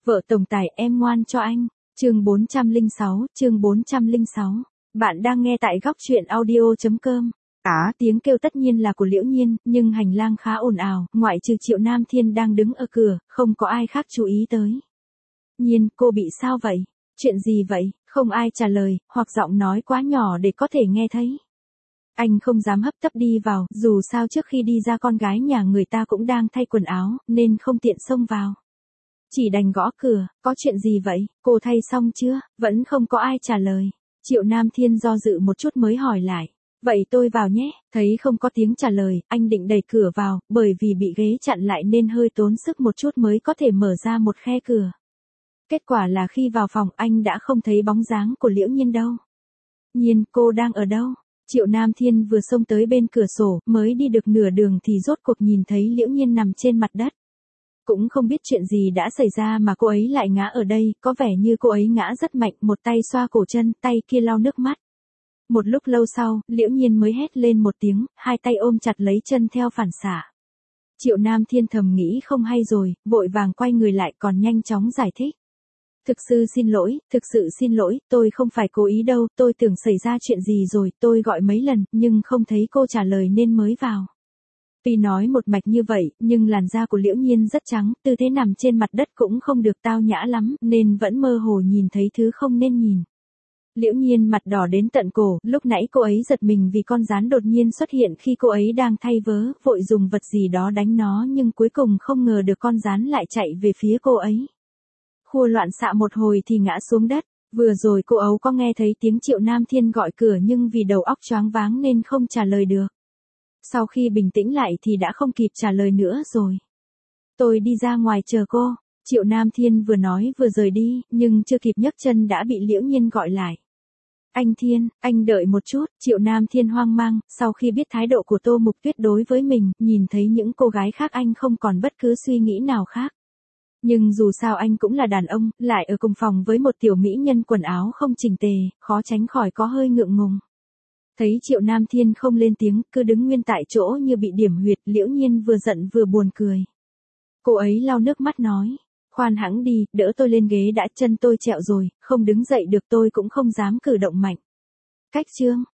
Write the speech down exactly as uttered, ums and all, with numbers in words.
Vợ tổng tài em ngoan cho anh. Chương bốn trăm lẻ sáu, chương bốn trăm lẻ sáu. Bạn đang nghe tại góc truyện audio chấm com. Á, tiếng kêu tất nhiên là của Liễu Nhiên, nhưng hành lang khá ồn ào, ngoại trừ Triệu Nam Thiên đang đứng ở cửa, không có ai khác chú ý tới. Nhiên, cô bị sao vậy? Chuyện gì vậy? Không ai trả lời, hoặc giọng nói quá nhỏ để có thể nghe thấy. Anh không dám hấp tấp đi vào, dù sao trước khi đi ra con gái nhà người ta cũng đang thay quần áo, nên không tiện xông vào. Chỉ đành gõ cửa, có chuyện gì vậy, cô thay xong chưa? Vẫn không có ai trả lời. Triệu Nam Thiên do dự một chút mới hỏi lại. Vậy tôi vào nhé, thấy không có tiếng trả lời, anh định đẩy cửa vào, bởi vì bị ghế chặn lại nên hơi tốn sức một chút mới có thể mở ra một khe cửa. Kết quả là khi vào phòng anh đã không thấy bóng dáng của Liễu Nhiên đâu. Nhiên, cô đang ở đâu? Triệu Nam Thiên vừa xông tới bên cửa sổ, mới đi được nửa đường thì rốt cuộc nhìn thấy Liễu Nhiên nằm trên mặt đất. Cũng không biết chuyện gì đã xảy ra mà cô ấy lại ngã ở đây, có vẻ như cô ấy ngã rất mạnh, một tay xoa cổ chân, tay kia lau nước mắt. Một lúc lâu sau, Liễu Nhiên mới hét lên một tiếng, hai tay ôm chặt lấy chân theo phản xạ. Triệu Nam Thiên thầm nghĩ không hay rồi, vội vàng quay người lại còn nhanh chóng giải thích. Thực sự xin lỗi, thực sự xin lỗi, tôi không phải cố ý đâu, tôi tưởng xảy ra chuyện gì rồi, tôi gọi mấy lần, nhưng không thấy cô trả lời nên mới vào. Tuy nói một mạch như vậy, nhưng làn da của Liễu Nhiên rất trắng, tư thế nằm trên mặt đất cũng không được tao nhã lắm, nên vẫn mơ hồ nhìn thấy thứ không nên nhìn. Liễu Nhiên mặt đỏ đến tận cổ, lúc nãy cô ấy giật mình vì con gián đột nhiên xuất hiện khi cô ấy đang thay vớ, vội dùng vật gì đó đánh nó nhưng cuối cùng không ngờ được con gián lại chạy về phía cô ấy. Khua loạn xạ một hồi thì ngã xuống đất, vừa rồi cô ấu có nghe thấy tiếng Triệu Nam Thiên gọi cửa nhưng vì đầu óc choáng váng nên không trả lời được. Sau khi bình tĩnh lại thì đã không kịp trả lời nữa rồi. Tôi đi ra ngoài chờ cô. Triệu Nam Thiên vừa nói vừa rời đi, nhưng chưa kịp nhấc chân đã bị Liễu Nhiên gọi lại. Anh Thiên, anh đợi một chút. Triệu Nam Thiên hoang mang, sau khi biết thái độ của Tô Mục Tuyết đối với mình, nhìn thấy những cô gái khác anh không còn bất cứ suy nghĩ nào khác. Nhưng dù sao anh cũng là đàn ông, lại ở cùng phòng với một tiểu mỹ nhân quần áo không chỉnh tề, khó tránh khỏi có hơi ngượng ngùng. Thấy Triệu Nam Thiên không lên tiếng, cứ đứng nguyên tại chỗ như bị điểm huyệt, Liễu Nhiên vừa giận vừa buồn cười. Cô ấy lau nước mắt nói, khoan hãng đi, đỡ tôi lên ghế đã, chân tôi trẹo rồi, không đứng dậy được, tôi cũng không dám cử động mạnh. Cách chương,